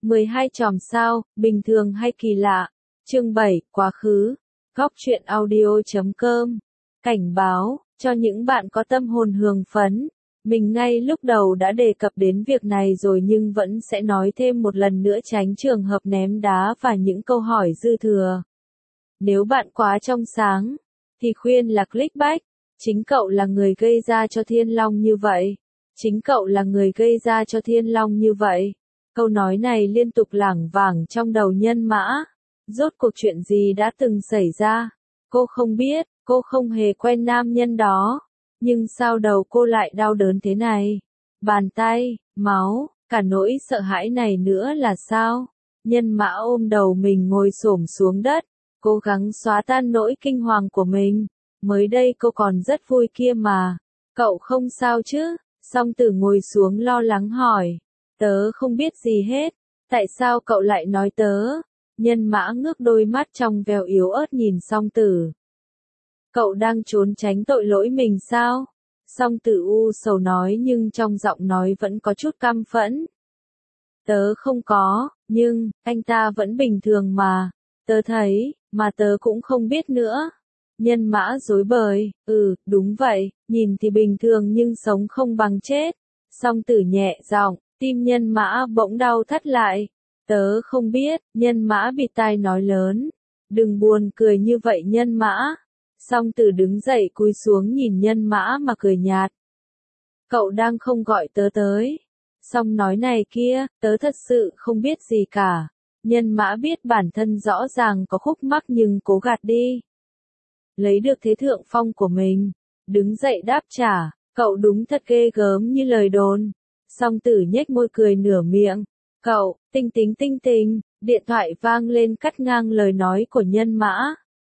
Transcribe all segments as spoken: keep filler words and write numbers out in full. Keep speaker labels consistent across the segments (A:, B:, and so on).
A: mười hai chòm sao, bình thường hay kỳ lạ. Chương bảy, quá khứ. Góc truyện audio chấm com. Cảnh báo, cho những bạn có tâm hồn hưởng phấn. Mình ngay lúc đầu đã đề cập đến việc này rồi nhưng vẫn sẽ nói thêm một lần nữa tránh trường hợp ném đá và những câu hỏi dư thừa. Nếu bạn quá trong sáng, thì khuyên là click back. Chính cậu là người gây ra cho Thiên Long như vậy. Chính cậu là người gây ra cho Thiên Long như vậy. Câu nói này liên tục lảng vảng trong đầu Nhân Mã. Rốt cuộc chuyện gì đã từng xảy ra? Cô không biết, cô không hề quen nam nhân đó. Nhưng sao đầu cô lại đau đớn thế này? Bàn tay, máu, cả nỗi sợ hãi này nữa là sao? Nhân Mã ôm đầu mình ngồi xổm xuống đất, cố gắng xóa tan nỗi kinh hoàng của mình. Mới đây cô còn rất vui kia mà. Cậu không sao chứ? Song Tử ngồi xuống lo lắng hỏi. Tớ không biết gì hết. Tại sao cậu lại nói tớ? Nhân Mã ngước đôi mắt trong veo yếu ớt nhìn Song Tử. Cậu đang trốn tránh tội lỗi mình sao? Song Tử u sầu nói nhưng trong giọng nói vẫn có chút căm phẫn. Tớ không có, nhưng, anh ta vẫn bình thường mà. Tớ thấy, mà tớ cũng không biết nữa. Nhân Mã rối bời, ừ, đúng vậy, nhìn thì bình thường nhưng sống không bằng chết. Song Tử nhẹ giọng, tim Nhân Mã bỗng đau thắt lại. Tớ không biết, Nhân Mã bịt tai nói lớn. Đừng buồn cười như vậy Nhân Mã. Song Tử đứng dậy cúi xuống nhìn Nhân Mã mà cười nhạt. Cậu đang không gọi tớ tới. Song nói này kia, tớ thật sự không biết gì cả. Nhân Mã biết bản thân rõ ràng có khúc mắc nhưng cố gạt đi. Lấy được thế thượng phong của mình. Đứng dậy đáp trả, cậu đúng thật ghê gớm như lời đồn. Song Tử nhếch môi cười nửa miệng. Cậu, tinh tính tinh tình, điện thoại vang lên cắt ngang lời nói của Nhân Mã.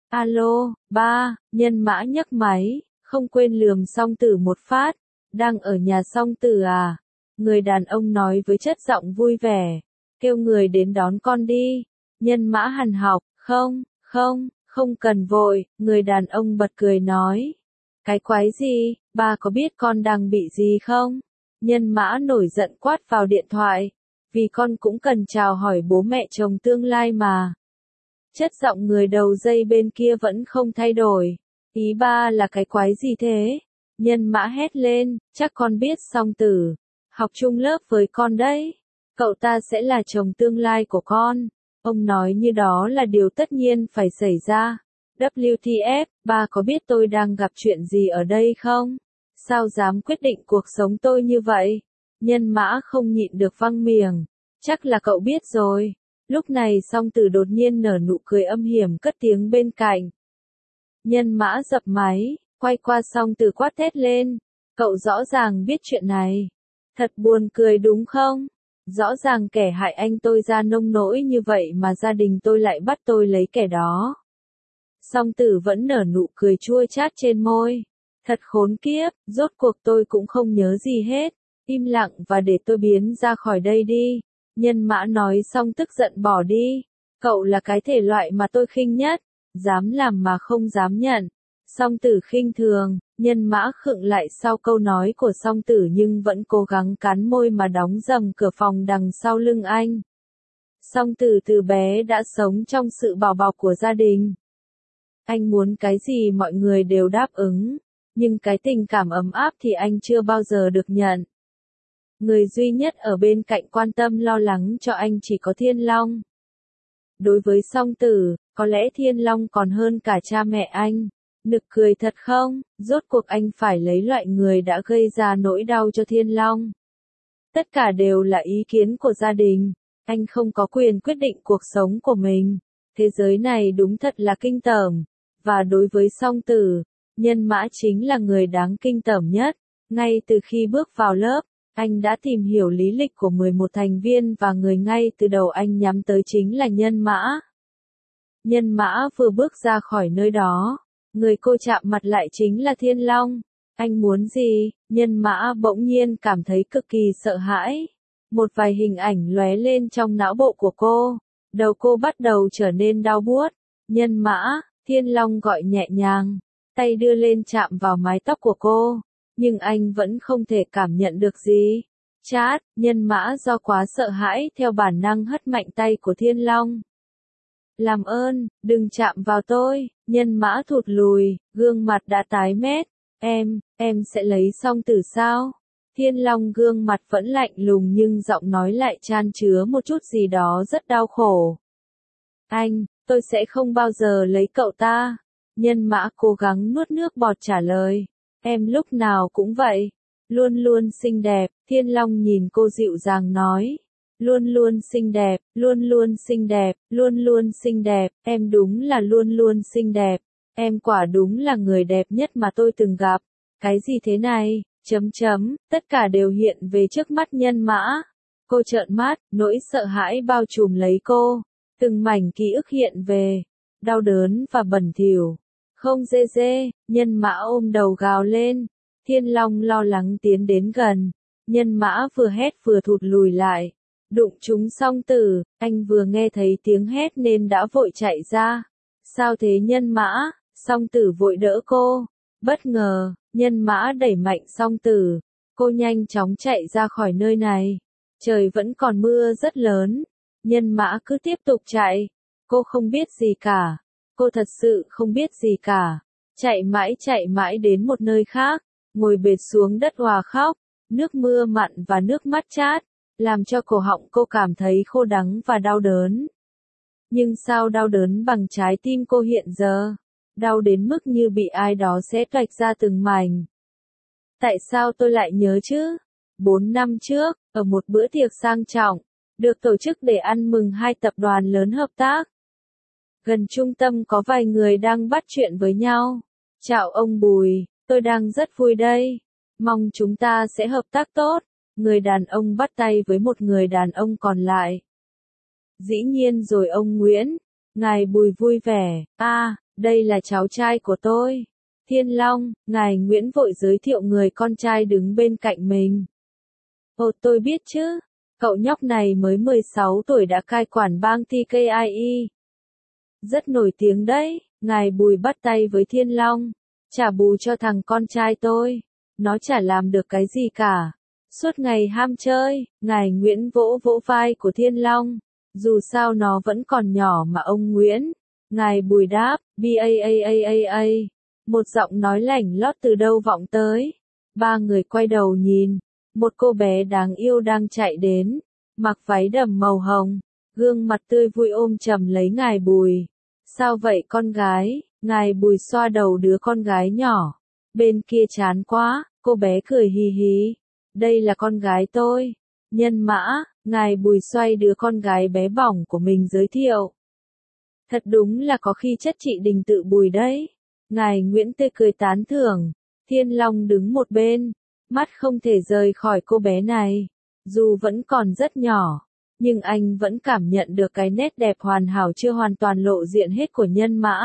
A: Alo, ba, Nhân Mã nhấc máy, không quên lườm Song Tử một phát. Đang ở nhà Song Tử à? Người đàn ông nói với chất giọng vui vẻ. Kêu người đến đón con đi. Nhân Mã hằn học, không, không, không cần vội, người đàn ông bật cười nói. Cái quái gì, ba có biết con đang bị gì không? Nhân Mã nổi giận quát vào điện thoại. Vì con cũng cần chào hỏi bố mẹ chồng tương lai mà. Chất giọng người đầu dây bên kia vẫn không thay đổi. Ý ba là cái quái gì thế? Nhân Mã hét lên, chắc con biết Song Tử. Học chung lớp với con đấy. Cậu ta sẽ là chồng tương lai của con. Ông nói như đó là điều tất nhiên phải xảy ra. vê kép tê ép, ba có biết tôi đang gặp chuyện gì ở đây không? Sao dám quyết định cuộc sống tôi như vậy? Nhân Mã không nhịn được văng miệng. Chắc là cậu biết rồi. Lúc này Song Tử đột nhiên nở nụ cười âm hiểm cất tiếng bên cạnh. Nhân Mã dập máy, quay qua Song Tử quát thét lên. Cậu rõ ràng biết chuyện này. Thật buồn cười đúng không? Rõ ràng kẻ hại anh tôi ra nông nỗi như vậy mà gia đình tôi lại bắt tôi lấy kẻ đó. Song Tử vẫn nở nụ cười chua chát trên môi. Thật khốn kiếp, rốt cuộc tôi cũng không nhớ gì hết. Im lặng và để tôi biến ra khỏi đây đi. Nhân Mã nói xong tức giận bỏ đi. Cậu là cái thể loại mà tôi khinh nhất. Dám làm mà không dám nhận. Song Tử khinh thường. Nhân Mã khựng lại sau câu nói của Song Tử nhưng vẫn cố gắng cắn môi mà đóng rầm cửa phòng đằng sau lưng anh. Song Tử từ bé đã sống trong sự bảo bọc của gia đình. Anh muốn cái gì mọi người đều đáp ứng. Nhưng cái tình cảm ấm áp thì anh chưa bao giờ được nhận. Người duy nhất ở bên cạnh quan tâm lo lắng cho anh chỉ có Thiên Long. Đối với Song Tử, có lẽ Thiên Long còn hơn cả cha mẹ anh. Nực cười thật không? Rốt cuộc anh phải lấy loại người đã gây ra nỗi đau cho Thiên Long. Tất cả đều là ý kiến của gia đình. Anh không có quyền quyết định cuộc sống của mình. Thế giới này đúng thật là kinh tởm. Và đối với Song Tử, Nhân Mã chính là người đáng kinh tởm nhất. Ngay từ khi bước vào lớp, anh đã tìm hiểu lý lịch của mười một thành viên và người ngay từ đầu anh nhắm tới chính là Nhân Mã. Nhân Mã vừa bước ra khỏi nơi đó, người cô chạm mặt lại chính là Thiên Long. Anh muốn gì? Nhân Mã bỗng nhiên cảm thấy cực kỳ sợ hãi. Một vài hình ảnh lóe lên trong não bộ của cô. Đầu cô bắt đầu trở nên đau buốt. Nhân Mã, Thiên Long gọi nhẹ nhàng. Tay đưa lên chạm vào mái tóc của cô. Nhưng anh vẫn không thể cảm nhận được gì. chát, Nhân Mã do quá sợ hãi theo bản năng hất mạnh tay của Thiên Long. Làm ơn, đừng chạm vào tôi, Nhân Mã thụt lùi, gương mặt đã tái mét. Em, em sẽ lấy song tử sao? Thiên Long gương mặt vẫn lạnh lùng nhưng giọng nói lại chan chứa một chút gì đó rất đau khổ. Anh, tôi sẽ không bao giờ lấy cậu ta. Nhân Mã cố gắng nuốt nước bọt trả lời. Em lúc nào cũng vậy. Luôn luôn xinh đẹp, Thiên Long nhìn cô dịu dàng nói. Luôn luôn xinh đẹp, luôn luôn xinh đẹp, luôn luôn xinh đẹp, em đúng là luôn luôn xinh đẹp. Em quả đúng là người đẹp nhất mà tôi từng gặp. Cái gì thế này? Chấm chấm, tất cả đều hiện về trước mắt Nhân Mã. Cô trợn mắt, nỗi sợ hãi bao trùm lấy cô. Từng mảnh ký ức hiện về. Đau đớn và bẩn thỉu. Không dê dê, Nhân Mã ôm đầu gào lên. Thiên Long lo lắng tiến đến gần. Nhân Mã vừa hét vừa thụt lùi lại. Đụng trúng song tử, anh vừa nghe thấy tiếng hét nên đã vội chạy ra. Sao thế Nhân Mã? Song tử vội đỡ cô. Bất ngờ, Nhân Mã đẩy mạnh song tử. Cô nhanh chóng chạy ra khỏi nơi này. Trời vẫn còn mưa rất lớn. Nhân Mã cứ tiếp tục chạy. Cô không biết gì cả. Cô thật sự không biết gì cả. Chạy mãi chạy mãi đến một nơi khác. Ngồi bệt xuống đất òa khóc. Nước mưa mặn và nước mắt chát. Làm cho cổ họng cô cảm thấy khô đắng và đau đớn. Nhưng sao đau đớn bằng trái tim cô hiện giờ? Đau đến mức như bị ai đó xé toạch ra từng mảnh. Tại sao tôi lại nhớ chứ? Bốn năm trước, ở một bữa tiệc sang trọng, được tổ chức để ăn mừng hai tập đoàn lớn hợp tác. Gần trung tâm có vài người đang bắt chuyện với nhau. Chào ông Bùi, tôi đang rất vui đây. Mong chúng ta sẽ hợp tác tốt. Người đàn ông bắt tay với một người đàn ông còn lại. Dĩ nhiên rồi ông Nguyễn. Ngài Bùi vui vẻ. À, đây là cháu trai của tôi. Thiên Long, ngài Nguyễn vội giới thiệu người con trai đứng bên cạnh mình. Ồ tôi biết chứ. Cậu nhóc này mới mười sáu tuổi đã cai quản bang tê ca i e. Rất nổi tiếng đấy. Ngài Bùi bắt tay với Thiên Long. Trả bù cho thằng con trai tôi. Nó chả làm được cái gì cả. Suốt ngày ham chơi, ngài Nguyễn vỗ vỗ vai của Thiên Long. Dù sao nó vẫn còn nhỏ mà ông Nguyễn. Ngài Bùi đáp, ba a a a a a. Một giọng nói lảnh lót từ đâu vọng tới. Ba người quay đầu nhìn. Một cô bé đáng yêu đang chạy đến. Mặc váy đầm màu hồng. Gương mặt tươi vui ôm chầm lấy ngài Bùi. Sao vậy con gái? Ngài Bùi xoa đầu đứa con gái nhỏ. Bên kia chán quá, cô bé cười hì hì. Đây là con gái tôi. Nhân Mã, ngài Bùi xoay đứa con gái bé bỏng của mình giới thiệu. Thật đúng là có khi chất chị Đình Tự Bùi đấy. Ngài Nguyễn tươi cười tán thưởng. Thiên Long đứng một bên. Mắt không thể rời khỏi cô bé này. Dù vẫn còn rất nhỏ. Nhưng anh vẫn cảm nhận được cái nét đẹp hoàn hảo chưa hoàn toàn lộ diện hết của Nhân Mã.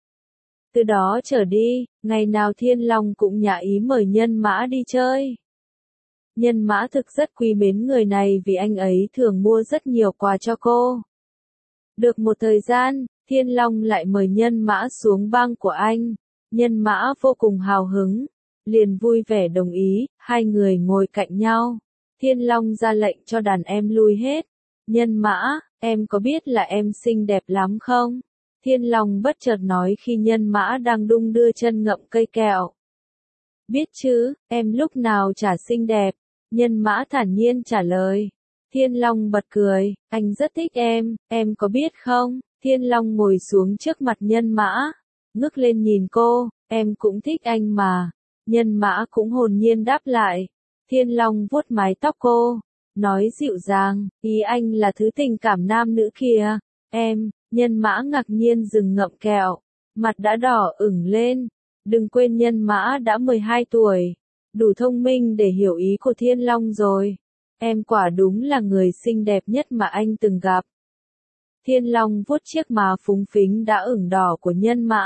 A: Từ đó trở đi, ngày nào Thiên Long cũng nhã ý mời Nhân Mã đi chơi. Nhân Mã thực rất quý mến người này vì anh ấy thường mua rất nhiều quà cho cô. Được một thời gian, Thiên Long lại mời Nhân Mã xuống bang của anh. Nhân Mã vô cùng hào hứng, liền vui vẻ đồng ý, hai người ngồi cạnh nhau. Thiên Long ra lệnh cho đàn em lui hết. Nhân Mã, em có biết là em xinh đẹp lắm không? Thiên Long bất chợt nói khi Nhân Mã đang đung đưa chân ngậm cây kẹo. Biết chứ, em lúc nào chả xinh đẹp. Nhân Mã thản nhiên trả lời. Thiên Long bật cười, anh rất thích em, em có biết không? Thiên Long ngồi xuống trước mặt Nhân Mã, ngước lên nhìn cô, em cũng thích anh mà. Nhân Mã cũng hồn nhiên đáp lại. Thiên Long vuốt mái tóc cô, nói dịu dàng, ý anh là thứ tình cảm nam nữ kìa. Em, Nhân Mã ngạc nhiên dừng ngậm kẹo, mặt đã đỏ ửng lên. Đừng quên Nhân Mã đã mười hai tuổi, đủ thông minh để hiểu ý của Thiên Long rồi. Em quả đúng là người xinh đẹp nhất mà anh từng gặp. Thiên Long vuốt chiếc má phúng phính đã ửng đỏ của Nhân Mã.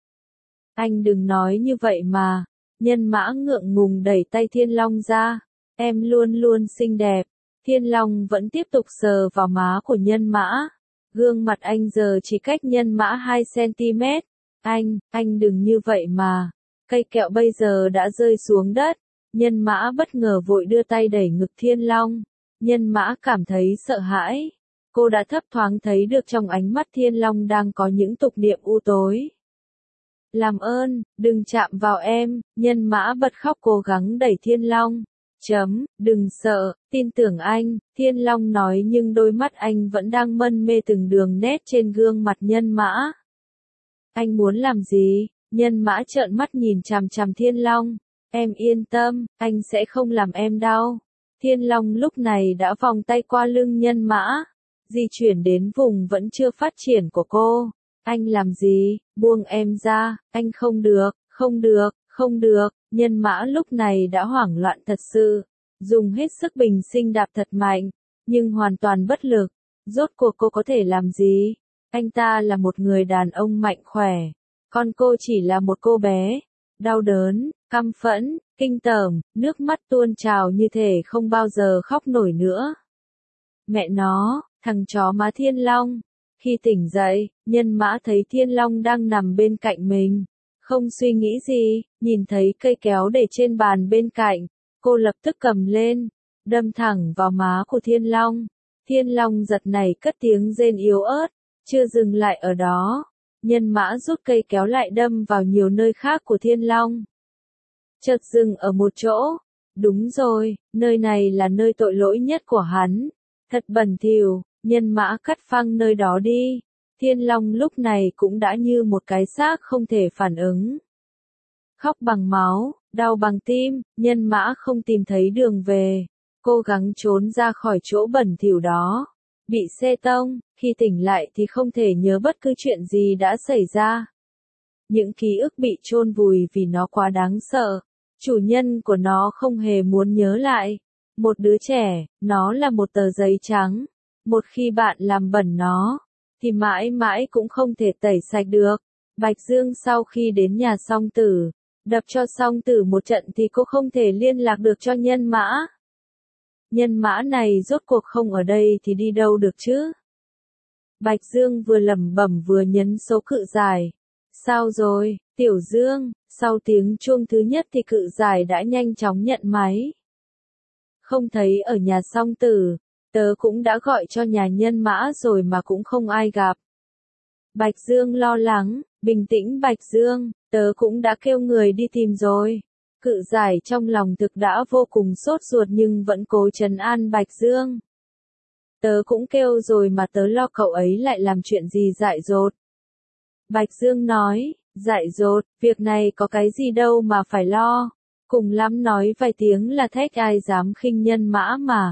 A: Anh đừng nói như vậy mà. Nhân Mã ngượng ngùng đẩy tay Thiên Long ra. Em luôn luôn xinh đẹp. Thiên Long vẫn tiếp tục sờ vào má của Nhân Mã. Gương mặt anh giờ chỉ cách Nhân Mã hai xăng-ti-mét. Anh, anh đừng như vậy mà. Cây kẹo bây giờ đã rơi xuống đất. Nhân mã bất ngờ vội đưa tay đẩy ngực Thiên Long. Nhân mã cảm thấy sợ hãi. Cô đã thấp thoáng thấy được trong ánh mắt Thiên Long đang có những tục niệm u tối. Làm ơn, đừng chạm vào em, nhân mã bật khóc cố gắng đẩy Thiên Long. Chấm, đừng sợ, tin tưởng anh, Thiên Long nói nhưng đôi mắt anh vẫn đang mân mê từng đường nét trên gương mặt nhân mã. Anh muốn làm gì? Nhân mã trợn mắt nhìn chằm chằm Thiên Long. Em yên tâm, anh sẽ không làm em đau. Thiên Long lúc này đã vòng tay qua lưng nhân mã, di chuyển đến vùng vẫn chưa phát triển của cô. Anh làm gì? Buông em ra, anh không được, không được, không được. Nhân mã lúc này đã hoảng loạn thật sự, dùng hết sức bình sinh đạp thật mạnh, nhưng hoàn toàn bất lực. Rốt cuộc cô có thể làm gì? Anh ta là một người đàn ông mạnh khỏe, còn cô chỉ là một cô bé. Đau đớn, căm phẫn, kinh tởm, nước mắt tuôn trào như thể không bao giờ khóc nổi nữa. Mẹ nó, thằng chó má Thiên Long. Khi tỉnh dậy, nhân mã thấy Thiên Long đang nằm bên cạnh mình. Không suy nghĩ gì, nhìn thấy cây kéo để trên bàn bên cạnh, cô lập tức cầm lên, đâm thẳng vào má của Thiên Long. Thiên Long giật nảy cất tiếng rên yếu ớt, chưa dừng lại ở đó. Nhân mã rút cây kéo lại đâm vào nhiều nơi khác của Thiên Long. Chợt dừng ở một chỗ. Đúng rồi, nơi này là nơi tội lỗi nhất của hắn. Thật bẩn thỉu, nhân mã cắt phăng nơi đó đi. Thiên Long lúc này cũng đã như một cái xác không thể phản ứng. Khóc bằng máu, đau bằng tim, nhân mã không tìm thấy đường về. Cố gắng trốn ra khỏi chỗ bẩn thỉu đó. Bị xe tông, khi tỉnh lại thì không thể nhớ bất cứ chuyện gì đã xảy ra. Những ký ức bị chôn vùi vì nó quá đáng sợ. Chủ nhân của nó không hề muốn nhớ lại. Một đứa trẻ, nó là một tờ giấy trắng. Một khi bạn làm bẩn nó, thì mãi mãi cũng không thể tẩy sạch được. Bạch Dương sau khi đến nhà Song Tử, đập cho Song Tử một trận thì cô không thể liên lạc được cho nhân mã. Nhân mã này rốt cuộc không ở đây thì đi đâu được chứ? Bạch Dương vừa lẩm bẩm vừa nhấn số cự giải. Sao rồi, Tiểu Dương? Sau tiếng chuông thứ nhất thì cự giải đã nhanh chóng nhận máy. Không thấy ở nhà Song Tử, tớ cũng đã gọi cho nhà nhân mã rồi mà cũng không ai gặp. Bạch Dương lo lắng, bình tĩnh Bạch Dương, tớ cũng đã kêu người đi tìm rồi. Cự giải trong lòng thực đã vô cùng sốt ruột nhưng vẫn cố trấn an Bạch Dương. Tớ cũng kêu rồi mà tớ lo cậu ấy lại làm chuyện gì dại dột. Bạch Dương nói, dại dột, việc này có cái gì đâu mà phải lo. Cùng lắm nói vài tiếng là thách ai dám khinh nhân mã mà.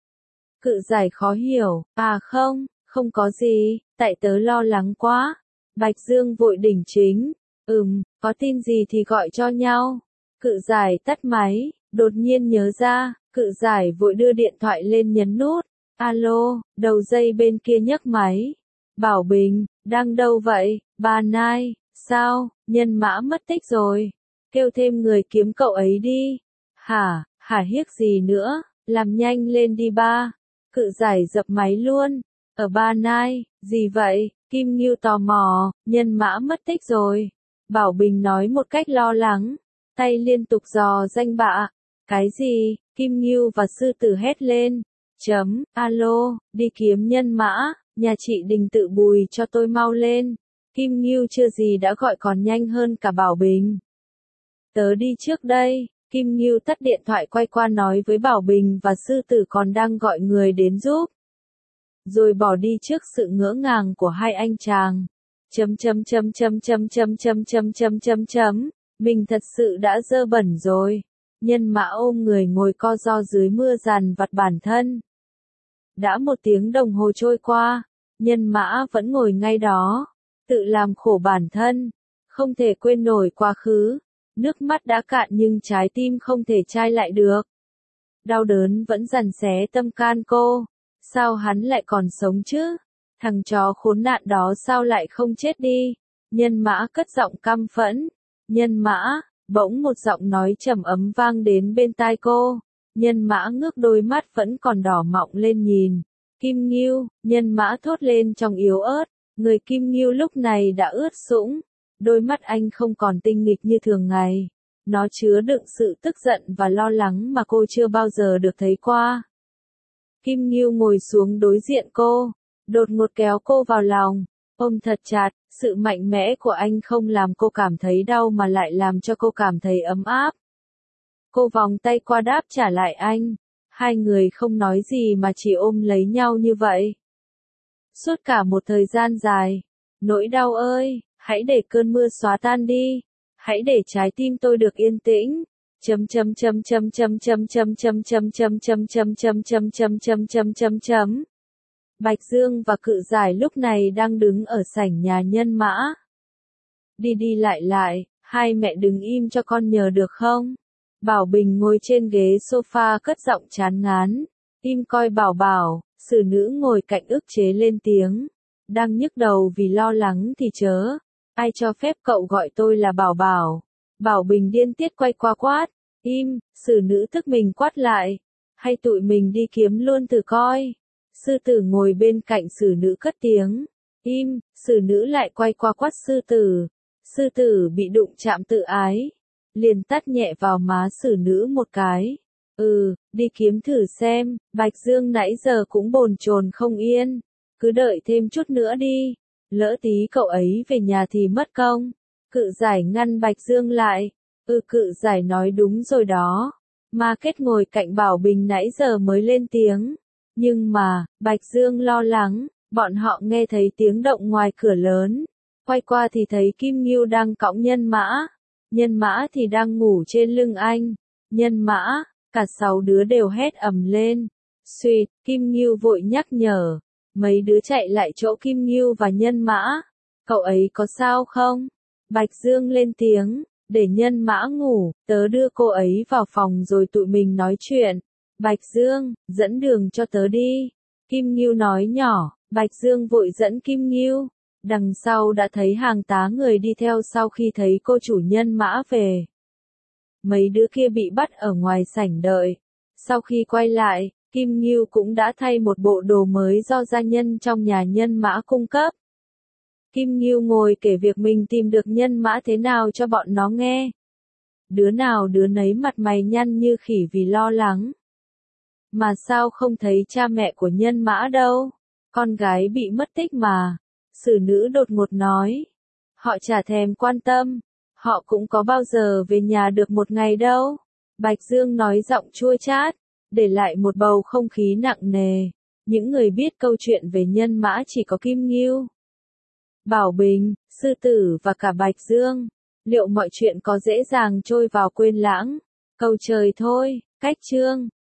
A: Cự giải khó hiểu, à không, không có gì, tại tớ lo lắng quá. Bạch Dương vội đỉnh chính, ừm, có tin gì thì gọi cho nhau. Cự giải tắt máy, đột nhiên nhớ ra, cự giải vội đưa điện thoại lên nhấn nút. Alo, đầu dây bên kia nhấc máy. Bảo Bình, đang đâu vậy, bà Nai, sao, nhân mã mất tích rồi. Kêu thêm người kiếm cậu ấy đi. Hả, hả hiếc gì nữa, làm nhanh lên đi ba. Cự giải dập máy luôn. Ở Ba Nai, gì vậy? Kim Ngưu tò mò, nhân mã mất tích rồi. Bảo Bình nói một cách lo lắng, tay liên tục dò danh bạ. Cái gì? Kim Ngưu và sư tử hét lên. Chấm, alo, đi kiếm nhân mã, nhà chị Đình Tự Bùi cho tôi mau lên. Kim Ngưu chưa gì đã gọi còn nhanh hơn cả Bảo Bình. Tớ đi trước đây. Kim Ngưu tắt điện thoại quay qua nói với Bảo Bình và sư tử còn đang gọi người đến giúp. Rồi bỏ đi trước sự ngỡ ngàng của hai anh chàng. Chấm chấm chấm chấm chấm chấm chấm chấm chấm chấm chấm. Mình thật sự đã dơ bẩn rồi. Nhân mã ôm người ngồi co ro dưới mưa dằn vặt bản thân. Đã một tiếng đồng hồ trôi qua, nhân mã vẫn ngồi ngay đó, tự làm khổ bản thân, không thể quên nổi quá khứ. Nước mắt đã cạn nhưng trái tim không thể chai lại được. Đau đớn vẫn dằn xé tâm can cô. Sao hắn lại còn sống chứ? Thằng chó khốn nạn đó sao lại không chết đi? Nhân mã cất giọng căm phẫn. Nhân mã, bỗng một giọng nói trầm ấm vang đến bên tai cô. Nhân mã ngước đôi mắt vẫn còn đỏ mọng lên nhìn. Kim Ngưu, nhân mã thốt lên trong yếu ớt. Người Kim Ngưu lúc này đã ướt sũng. Đôi mắt anh không còn tinh nghịch như thường ngày. Nó chứa đựng sự tức giận và lo lắng mà cô chưa bao giờ được thấy qua. Kim Ngưu ngồi xuống đối diện cô, đột ngột kéo cô vào lòng, ôm thật chặt. Sự mạnh mẽ của anh không làm cô cảm thấy đau mà lại làm cho cô cảm thấy ấm áp. Cô vòng tay qua đáp trả lại anh. Hai người không nói gì mà chỉ ôm lấy nhau như vậy. Suốt cả một thời gian dài. Nỗi đau ơi, hãy để cơn mưa xóa tan đi. Hãy để trái tim tôi được yên tĩnh. Chấm chấm chấm chấm chấm chấm chấm chấm chấm chấm chấm chấm chấm chấm chấm chấm chấm chấm chấm. Bạch Dương và Cự Giải lúc này đang đứng ở sảnh nhà Nhân Mã. Đi đi lại lại, hai mẹ đừng im cho con nhờ được không? Bảo Bình ngồi trên ghế sofa cất giọng chán ngán. Im coi Bảo Bảo, xử nữ ngồi cạnh ức chế lên tiếng. Đang nhức đầu vì lo lắng thì chớ. Ai cho phép cậu gọi tôi là Bảo Bảo? Bảo Bình điên tiết quay qua quát. Im, xử nữ tức mình quát lại. Hay tụi mình đi kiếm luôn thử coi. Sư tử ngồi bên cạnh xử nữ cất tiếng. Im, xử nữ lại quay qua quát sư tử. Sư tử bị đụng chạm tự ái. Liền tát nhẹ vào má xử nữ một cái. Ừ, đi kiếm thử xem. Bạch Dương nãy giờ cũng bồn chồn không yên. Cứ đợi thêm chút nữa đi. Lỡ tí cậu ấy về nhà thì mất công. Cự Giải ngăn Bạch Dương lại. Ừ, Cự Giải nói đúng rồi đó. Ma Kết ngồi cạnh Bảo Bình nãy giờ mới lên tiếng. Nhưng mà, Bạch Dương lo lắng, bọn họ nghe thấy tiếng động ngoài cửa lớn. Quay qua thì thấy Kim Ngưu đang cõng Nhân Mã. Nhân Mã thì đang ngủ trên lưng anh. Nhân Mã, cả sáu đứa đều hét ầm lên. Xuyệt, Kim Ngưu vội nhắc nhở. Mấy đứa chạy lại chỗ Kim Ngưu và Nhân Mã. Cậu ấy có sao không? Bạch Dương lên tiếng, để Nhân Mã ngủ, tớ đưa cô ấy vào phòng rồi tụi mình nói chuyện. Bạch Dương, dẫn đường cho tớ đi. Kim Ngưu nói nhỏ, Bạch Dương vội dẫn Kim Ngưu. Đằng sau đã thấy hàng tá người đi theo sau khi thấy cô chủ Nhân Mã về. Mấy đứa kia bị bắt ở ngoài sảnh đợi. Sau khi quay lại, Kim Ngưu cũng đã thay một bộ đồ mới do gia nhân trong nhà Nhân Mã cung cấp. Kim Ngưu ngồi kể việc mình tìm được Nhân Mã thế nào cho bọn nó nghe. Đứa nào đứa nấy mặt mày nhăn như khỉ vì lo lắng. Mà sao không thấy cha mẹ của Nhân Mã đâu? Con gái bị mất tích mà. Xử nữ đột ngột nói. Họ chả thèm quan tâm. Họ cũng có bao giờ về nhà được một ngày đâu. Bạch Dương nói giọng chua chát, để lại một bầu không khí nặng nề. Những người biết câu chuyện về Nhân Mã chỉ có Kim Ngưu, Bảo Bình, Sư Tử và cả Bạch Dương. Liệu mọi chuyện có dễ dàng trôi vào quên lãng? Cầu trời thôi, cách chương.